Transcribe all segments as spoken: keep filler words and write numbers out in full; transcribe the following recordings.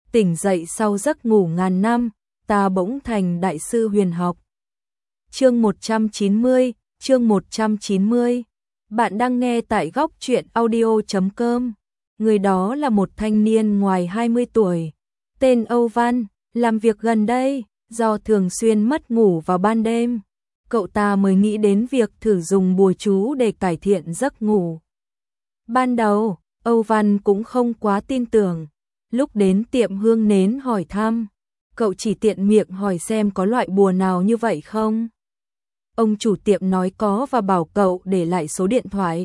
tỉnh dậy sau giấc ngủ ngàn năm, ta bỗng thành đại sư huyền học. Chương một trăm chín mươi, chương một trăm chín mươi. Bạn đang nghe tại góc truyện audio chấm com. Người đó là một thanh niên ngoài hai mươi tuổi, tên Âu Văn, làm việc gần đây, do thường xuyên mất ngủ vào ban đêm, cậu ta mới nghĩ đến việc thử dùng bùa chú để cải thiện giấc ngủ. Ban đầu, Âu Văn cũng không quá tin tưởng, lúc đến tiệm hương nến hỏi thăm, cậu chỉ tiện miệng hỏi xem có loại bùa nào như vậy không. Ông chủ tiệm nói có và bảo cậu để lại số điện thoại.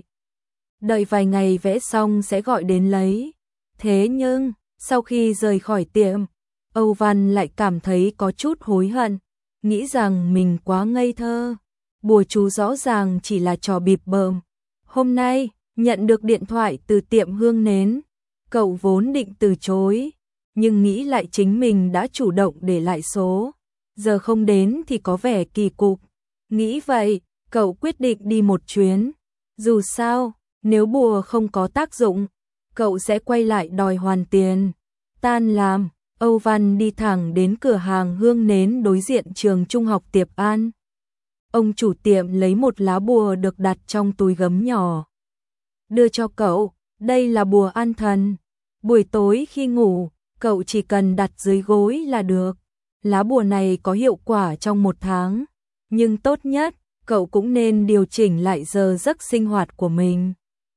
Đợi vài ngày vẽ xong sẽ gọi đến lấy. Thế nhưng, sau khi rời khỏi tiệm, Âu Văn lại cảm thấy có chút hối hận, nghĩ rằng mình quá ngây thơ. Bùa chú rõ ràng chỉ là trò bịp bợm. Hôm nay, nhận được điện thoại từ tiệm hương nến, cậu vốn định từ chối, nhưng nghĩ lại chính mình đã chủ động để lại số, giờ không đến thì có vẻ kỳ cục. Nghĩ vậy, cậu quyết định đi một chuyến. Dù sao, nếu bùa không có tác dụng, cậu sẽ quay lại đòi hoàn tiền. Tan làm, Âu Văn đi thẳng đến cửa hàng hương nến đối diện trường trung học Tiệp An. Ông chủ tiệm lấy một lá bùa được đặt trong túi gấm nhỏ, đưa cho cậu. Đây là bùa an thần. Buổi tối khi ngủ, cậu chỉ cần đặt dưới gối là được. Lá bùa này có hiệu quả trong một tháng, nhưng tốt nhất, cậu cũng nên điều chỉnh lại giờ giấc sinh hoạt của mình.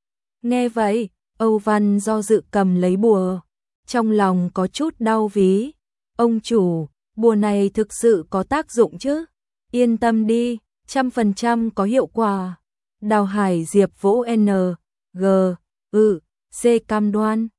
Nghe vậy, Âu Văn do dự cầm lấy bùa, trong lòng có chút đau ví. Ông chủ, bùa này thực sự có tác dụng chứ? Yên tâm đi, trăm phần trăm có hiệu quả. Đào Hải Diệp vỗ N, G, Ừ, C cam đoan.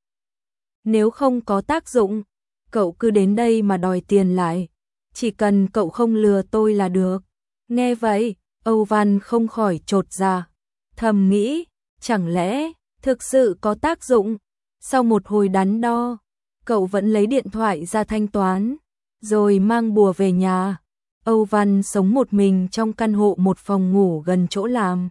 Nếu không có tác dụng, cậu cứ đến đây mà đòi tiền lại. Chỉ cần cậu không lừa tôi là được. Nghe vậy, Âu Văn không khỏi chột dạ, thầm nghĩ, chẳng lẽ thực sự có tác dụng? Sau một hồi đắn đo, cậu vẫn lấy điện thoại ra thanh toán, rồi mang bùa về nhà. Âu Văn sống một mình trong căn hộ một phòng ngủ gần chỗ làm.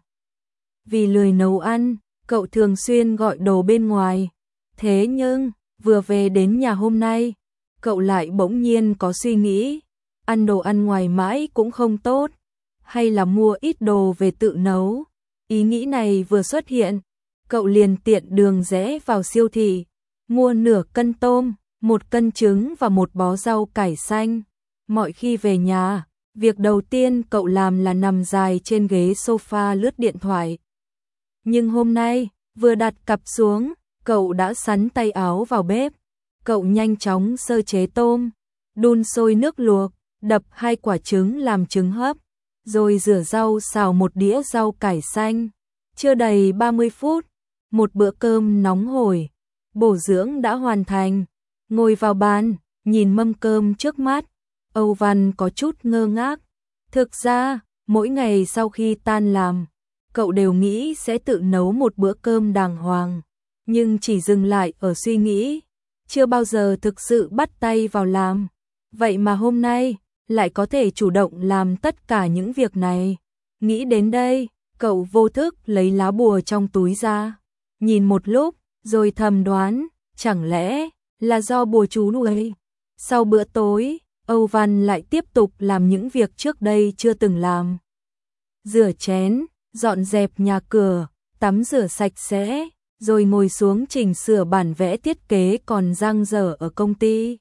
Vì lười nấu ăn, cậu thường xuyên gọi đồ bên ngoài. Thế nhưng, vừa về đến nhà hôm nay, cậu lại bỗng nhiên có suy nghĩ, ăn đồ ăn ngoài mãi cũng không tốt, hay là mua ít đồ về tự nấu. Ý nghĩ này vừa xuất hiện, cậu liền tiện đường rẽ vào siêu thị, mua nửa cân tôm, một cân trứng và một bó rau cải xanh. Mọi khi về nhà, việc đầu tiên cậu làm là nằm dài trên ghế sofa lướt điện thoại. Nhưng hôm nay, vừa đặt cặp xuống, cậu đã sắn tay áo vào bếp. Cậu nhanh chóng sơ chế tôm, đun sôi nước luộc, đập hai quả trứng làm trứng hấp, rồi rửa rau xào một đĩa rau cải xanh. Chưa đầy ba mươi phút, một bữa cơm nóng hổi, bổ dưỡng đã hoàn thành. Ngồi vào bàn, nhìn mâm cơm trước mắt, Âu Văn có chút ngơ ngác. Thực ra, mỗi ngày sau khi tan làm, cậu đều nghĩ sẽ tự nấu một bữa cơm đàng hoàng, nhưng chỉ dừng lại ở suy nghĩ, chưa bao giờ thực sự bắt tay vào làm. Vậy mà hôm nay, lại có thể chủ động làm tất cả những việc này. Nghĩ đến đây, cậu vô thức lấy lá bùa trong túi ra, nhìn một lúc, rồi thầm đoán, chẳng lẽ là do bùa chú nuôi. Sau bữa tối, Âu Văn lại tiếp tục làm những việc trước đây chưa từng làm. Rửa chén, dọn dẹp nhà cửa, tắm rửa sạch sẽ, rồi ngồi xuống chỉnh sửa bản vẽ thiết kế còn dang dở ở công ty.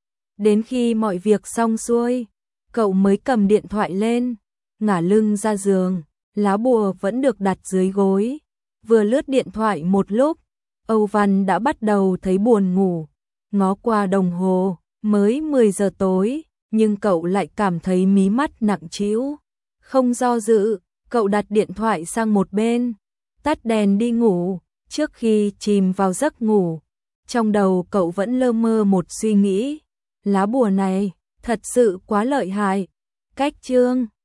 Đến khi mọi việc xong xuôi, cậu mới cầm điện thoại lên, ngả lưng ra giường, lá bùa vẫn được đặt dưới gối. Vừa lướt điện thoại một lúc, Âu Văn đã bắt đầu thấy buồn ngủ. Ngó qua đồng hồ, mới mười giờ tối, nhưng cậu lại cảm thấy mí mắt nặng trĩu. Không do dự, cậu đặt điện thoại sang một bên, tắt đèn đi ngủ. Trước khi chìm vào giấc ngủ, trong đầu cậu vẫn lơ mơ một suy nghĩ, lá bùa này thật sự quá lợi hại. Cách chương